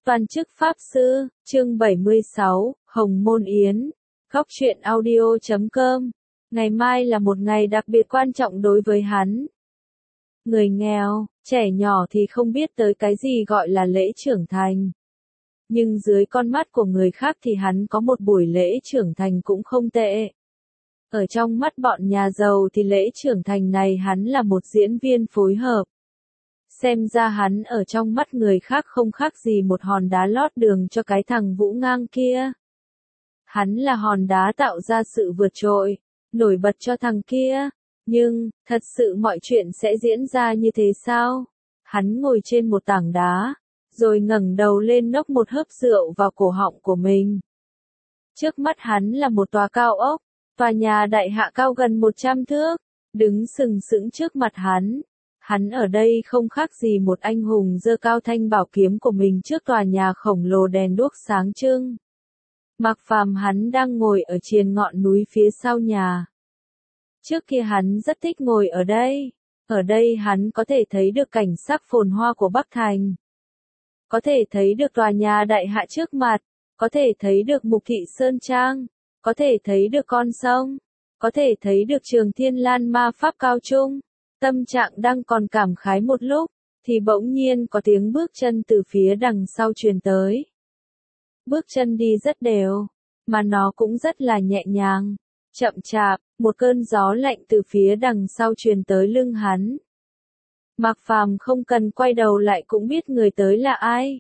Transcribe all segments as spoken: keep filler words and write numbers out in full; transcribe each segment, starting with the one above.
Văn chức Pháp Sư, chương bảy mươi sáu, Hồng Môn Yến, Góc truyện audio chấm com. Ngày mai là một ngày đặc biệt quan trọng đối với hắn. Người nghèo, trẻ nhỏ thì không biết tới cái gì gọi là lễ trưởng thành. Nhưng dưới con mắt của người khác thì hắn có một buổi lễ trưởng thành cũng không tệ. Ở trong mắt bọn nhà giàu thì lễ trưởng thành này hắn là một diễn viên phối hợp. Xem ra hắn ở trong mắt người khác không khác gì một hòn đá lót đường cho cái thằng Vũ Ngang kia. Hắn là hòn đá tạo ra sự vượt trội, nổi bật cho thằng kia. Nhưng, thật sự mọi chuyện sẽ diễn ra như thế sao? Hắn ngồi trên một tảng đá, rồi ngẩng đầu lên nốc một hớp rượu vào cổ họng của mình. Trước mắt hắn là một tòa cao ốc, tòa nhà đại hạ cao gần một trăm thước, đứng sừng sững trước mặt hắn. Hắn ở đây không khác gì một anh hùng giơ cao thanh bảo kiếm của mình trước tòa nhà khổng lồ đèn đuốc sáng trưng. Mạc Phàm hắn đang ngồi ở triền ngọn núi phía sau nhà. Trước kia hắn rất thích ngồi ở đây. Ở đây hắn có thể thấy được cảnh sắc phồn hoa của Bắc Thành. Có thể thấy được tòa nhà đại hạ trước mặt. Có thể thấy được Mục Thị Sơn Trang. Có thể thấy được con sông. Có thể thấy được Trường Thiên Lan Ma Pháp Cao Trung. Tâm trạng đang còn cảm khái một lúc, thì bỗng nhiên có tiếng bước chân từ phía đằng sau truyền tới. Bước chân đi rất đều, mà nó cũng rất là nhẹ nhàng, chậm chạp, một cơn gió lạnh từ phía đằng sau truyền tới lưng hắn. Mạc Phàm không cần quay đầu lại cũng biết người tới là ai.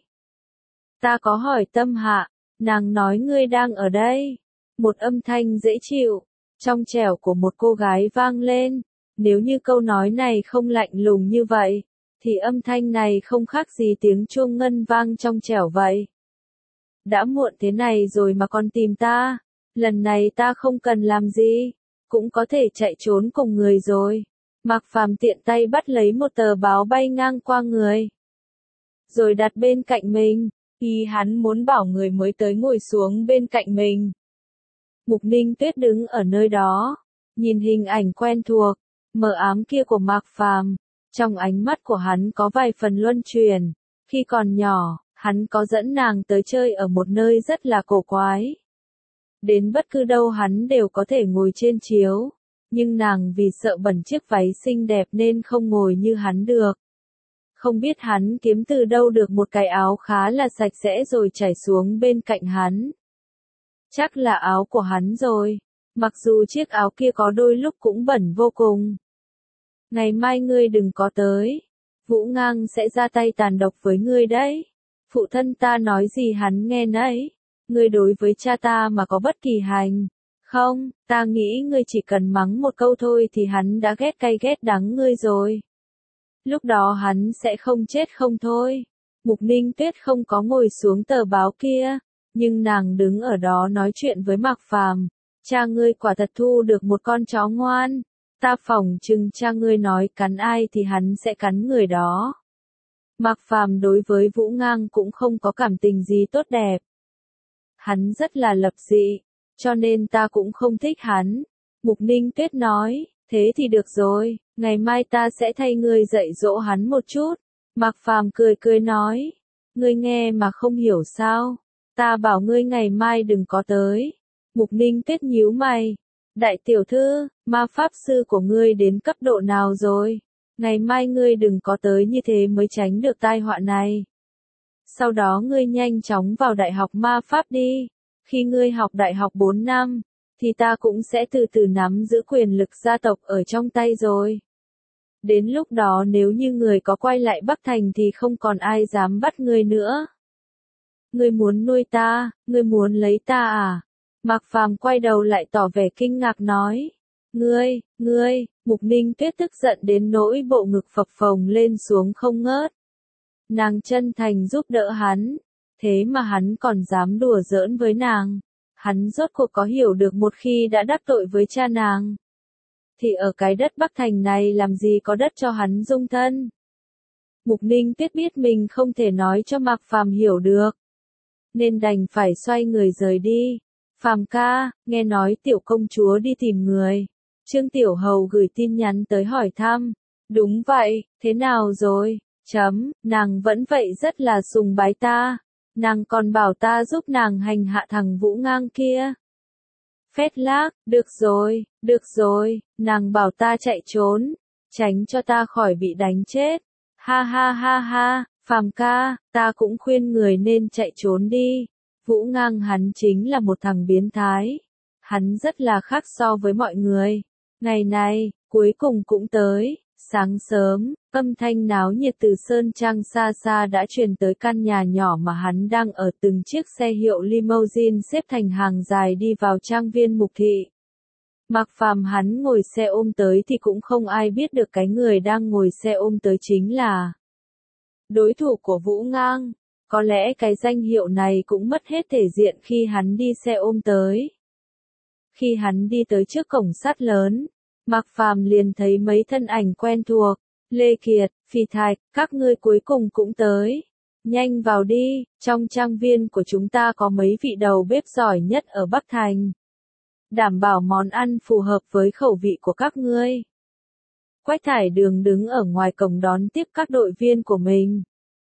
Ta có hỏi Tâm Hạ, nàng nói ngươi đang ở đây. Một âm thanh dễ chịu, trong trẻo của một cô gái vang lên. Nếu như câu nói này không lạnh lùng như vậy, thì âm thanh này không khác gì tiếng chuông ngân vang trong trẻo vậy. Đã muộn thế này rồi mà còn tìm ta, lần này ta không cần làm gì, cũng có thể chạy trốn cùng người rồi. Mạc Phàm tiện tay bắt lấy một tờ báo bay ngang qua người, rồi đặt bên cạnh mình, khi hắn muốn bảo người mới tới ngồi xuống bên cạnh mình. Mục Ninh Tuyết đứng ở nơi đó, nhìn hình ảnh quen thuộc, mờ ám kia của Mạc Phàm, trong ánh mắt của hắn có vài phần luân chuyển. Khi còn nhỏ, hắn có dẫn nàng tới chơi ở một nơi rất là cổ quái. Đến bất cứ đâu hắn đều có thể ngồi trên chiếu, nhưng nàng vì sợ bẩn chiếc váy xinh đẹp nên không ngồi như hắn được. Không biết hắn kiếm từ đâu được một cái áo khá là sạch sẽ rồi trải xuống bên cạnh hắn. Chắc là áo của hắn rồi, mặc dù chiếc áo kia có đôi lúc cũng bẩn vô cùng. Ngày mai ngươi đừng có tới, Vũ Ngang sẽ ra tay tàn độc với ngươi đấy. Phụ thân ta nói gì hắn nghe nấy. Ngươi đối với cha ta mà có bất kỳ hành không, ta nghĩ ngươi chỉ cần mắng một câu thôi thì hắn đã ghét cay ghét đắng ngươi rồi. Lúc đó hắn sẽ không chết không thôi. Mục Ninh Tuyết không có ngồi xuống tờ báo kia, nhưng nàng đứng ở đó nói chuyện với Mạc Phàm. Cha ngươi quả thật thu được một con chó ngoan. Ta phỏng chừng cha ngươi nói cắn ai thì hắn sẽ cắn người đó. Mạc Phàm đối với Vũ Ngang cũng không có cảm tình gì tốt đẹp. Hắn rất là lập dị, cho nên ta cũng không thích hắn. Mục Ninh Tuyết nói, thế thì được rồi, ngày mai ta sẽ thay ngươi dạy dỗ hắn một chút. Mạc Phàm cười cười nói, ngươi nghe mà không hiểu sao, ta bảo ngươi ngày mai đừng có tới. Mục Ninh Tuyết nhíu mày. Đại tiểu thư, ma pháp sư của ngươi đến cấp độ nào rồi? Ngày mai ngươi đừng có tới như thế mới tránh được tai họa này. Sau đó ngươi nhanh chóng vào đại học ma pháp đi. Khi ngươi học đại học bốn năm, thì ta cũng sẽ từ từ nắm giữ quyền lực gia tộc ở trong tay rồi. Đến lúc đó nếu như người có quay lại Bắc Thành thì không còn ai dám bắt ngươi nữa. Ngươi muốn nuôi ta, ngươi muốn lấy ta à? Mạc Phàm quay đầu lại tỏ vẻ kinh ngạc nói. Ngươi, ngươi, Mục Ninh Tuyết tức giận đến nỗi bộ ngực phập phồng lên xuống không ngớt. Nàng chân thành giúp đỡ hắn, thế mà hắn còn dám đùa giỡn với nàng. Hắn rốt cuộc có hiểu được một khi đã đắc tội với cha nàng, thì ở cái đất Bắc Thành này làm gì có đất cho hắn dung thân. Mục Ninh Tuyết biết mình không thể nói cho Mạc Phàm hiểu được, nên đành phải xoay người rời đi. Phàm ca, nghe nói tiểu công chúa đi tìm người. Trương Tiểu Hầu gửi tin nhắn tới hỏi thăm. Đúng vậy, thế nào rồi? Chấm, nàng vẫn vậy rất là sùng bái ta. Nàng còn bảo ta giúp nàng hành hạ thằng Vũ Ngang kia. Phét lác, được rồi, được rồi, nàng bảo ta chạy trốn, tránh cho ta khỏi bị đánh chết. Ha ha ha ha, Phàm ca, ta cũng khuyên người nên chạy trốn đi. Vũ Ngang hắn chính là một thằng biến thái. Hắn rất là khác so với mọi người. Ngày này, cuối cùng cũng tới. Sáng sớm, âm thanh náo nhiệt từ Sơn Trang xa xa đã truyền tới căn nhà nhỏ mà hắn đang ở. Từng chiếc xe hiệu limousine xếp thành hàng dài đi vào trang viên Mục Thị. Mạc Phàm hắn ngồi xe ôm tới thì cũng không ai biết được cái người đang ngồi xe ôm tới chính là đối thủ của Vũ Ngang. Có lẽ cái danh hiệu này cũng mất hết thể diện khi hắn đi xe ôm tới. Khi hắn đi tới trước cổng sắt lớn, Mạc Phàm liền thấy mấy thân ảnh quen thuộc. Lê Kiệt, Phì Thạch, các ngươi cuối cùng cũng tới. Nhanh vào đi, trong trang viên của chúng ta có mấy vị đầu bếp giỏi nhất ở Bắc Thành. Đảm bảo món ăn phù hợp với khẩu vị của các ngươi. Quách Thải Đường đứng ở ngoài cổng đón tiếp các đội viên của mình.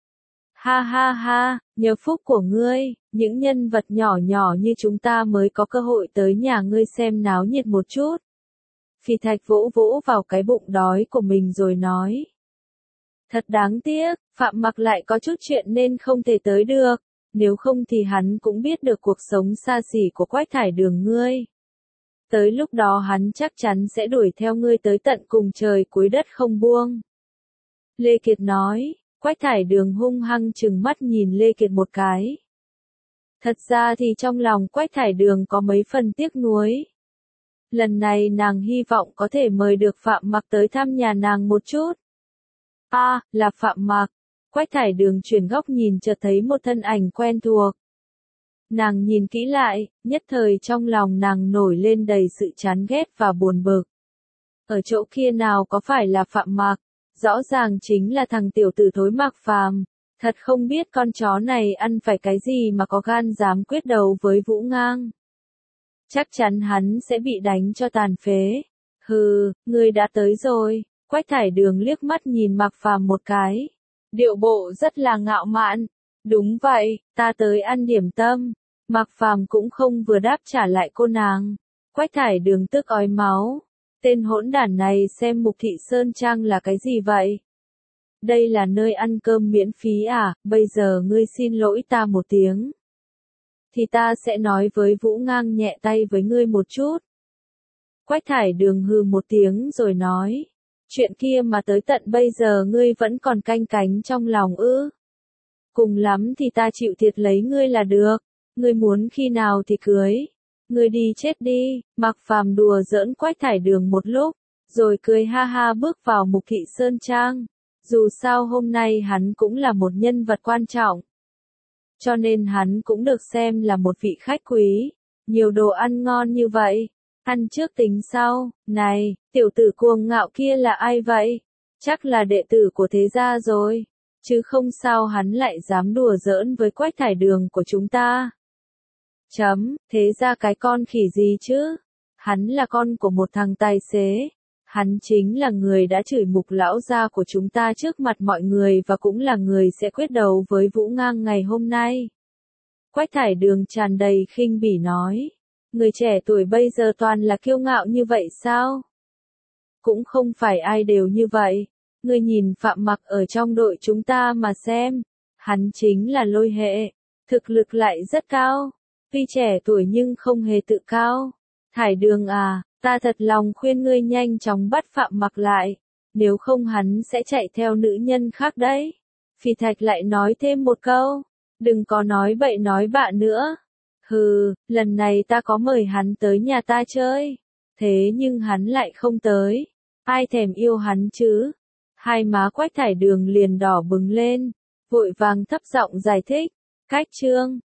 Ha ha ha, nhờ phúc của ngươi, những nhân vật nhỏ nhỏ như chúng ta mới có cơ hội tới nhà ngươi xem náo nhiệt một chút. Phì Thạch vỗ vỗ vào cái bụng đói của mình rồi nói. Thật đáng tiếc, Phạm Mặc lại có chút chuyện nên không thể tới được, nếu không thì hắn cũng biết được cuộc sống xa xỉ của Quách Thải Đường ngươi. Tới lúc đó hắn chắc chắn sẽ đuổi theo ngươi tới tận cùng trời cuối đất không buông. Lê Kiệt nói, Quách Thải Đường hung hăng trừng mắt nhìn Lê Kiệt một cái. Thật ra thì trong lòng Quách Thải Đường có mấy phần tiếc nuối. Lần này nàng hy vọng có thể mời được Phạm Mặc tới thăm nhà nàng một chút. A, à, là Phạm Mặc. Quách Thải Đường chuyển góc nhìn chợt thấy một thân ảnh quen thuộc. Nàng nhìn kỹ lại, nhất thời trong lòng nàng nổi lên đầy sự chán ghét và buồn bực. Ở chỗ kia nào có phải là Phạm Mặc, rõ ràng chính là thằng tiểu tử thối Mạc Phàm. Thật không biết con chó này ăn phải cái gì mà có gan dám quyết đấu với Vũ Ngang. Chắc chắn hắn sẽ bị đánh cho tàn phế. Hừ, ngươi đã tới rồi. Quách Thải Đường liếc mắt nhìn Mạc Phàm một cái. Điệu bộ rất là ngạo mạn. Đúng vậy, ta tới ăn điểm tâm. Mạc Phàm cũng không vừa đáp trả lại cô nàng. Quách Thải Đường tức ói máu. Tên hỗn đản này xem Mục Thị Sơn Trang là cái gì vậy? Đây là nơi ăn cơm miễn phí à, bây giờ ngươi xin lỗi ta một tiếng. Thì ta sẽ nói với Vũ Ngang nhẹ tay với ngươi một chút. Quách Thải Đường hừ một tiếng rồi nói. Chuyện kia mà tới tận bây giờ ngươi vẫn còn canh cánh trong lòng ư. Cùng lắm thì ta chịu thiệt lấy ngươi là được. Ngươi muốn khi nào thì cưới. Ngươi đi chết đi. Mạc Phàm đùa giỡn Quách Thải Đường một lúc, rồi cười ha ha bước vào Mục Thị Sơn Trang. Dù sao hôm nay hắn cũng là một nhân vật quan trọng. Cho nên hắn cũng được xem là một vị khách quý. Nhiều đồ ăn ngon như vậy. Ăn trước tính sau. Này, tiểu tử cuồng ngạo kia là ai vậy? Chắc là đệ tử của thế gia rồi. Chứ không sao hắn lại dám đùa giỡn với Quách Thải Đường của chúng ta. Chấm, thế ra cái con khỉ gì chứ? Hắn là con của một thằng tài xế. Hắn chính là người đã chửi Mục lão gia của chúng ta trước mặt mọi người và cũng là người sẽ quyết đấu với Vũ Ngang ngày hôm nay. Quách Thải Đường tràn đầy khinh bỉ nói. Người trẻ tuổi bây giờ toàn là kiêu ngạo như vậy sao? Cũng không phải ai đều như vậy. Người nhìn Phạm Mặc ở trong đội chúng ta mà xem. Hắn chính là lôi hệ. Thực lực lại rất cao. Tuy trẻ tuổi nhưng không hề tự cao. Thải Đường à, ta thật lòng khuyên ngươi nhanh chóng bắt Phạm Mặc lại. Nếu không hắn sẽ chạy theo nữ nhân khác đấy. Phì Thạch lại nói thêm một câu. Đừng có nói bậy nói bạ nữa. Hừ, lần này ta có mời hắn tới nhà ta chơi. Thế nhưng hắn lại không tới. Ai thèm yêu hắn chứ? Hai má Quách Thải Đường liền đỏ bừng lên. Vội vàng thấp giọng giải thích. Cách chương.